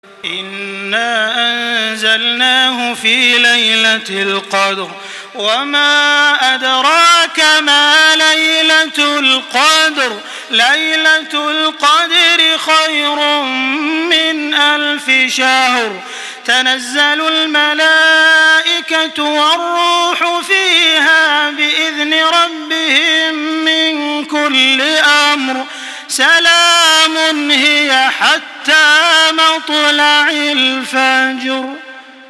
إنا أنزلناه في ليلة القدر وما أدراك ما ليلة القدر ليلة القدر خير من 1000 شهر تنزل الملائكة والروح فيها بإذن ربهم من كل أمر سلام هي حتى مطلع الفجر.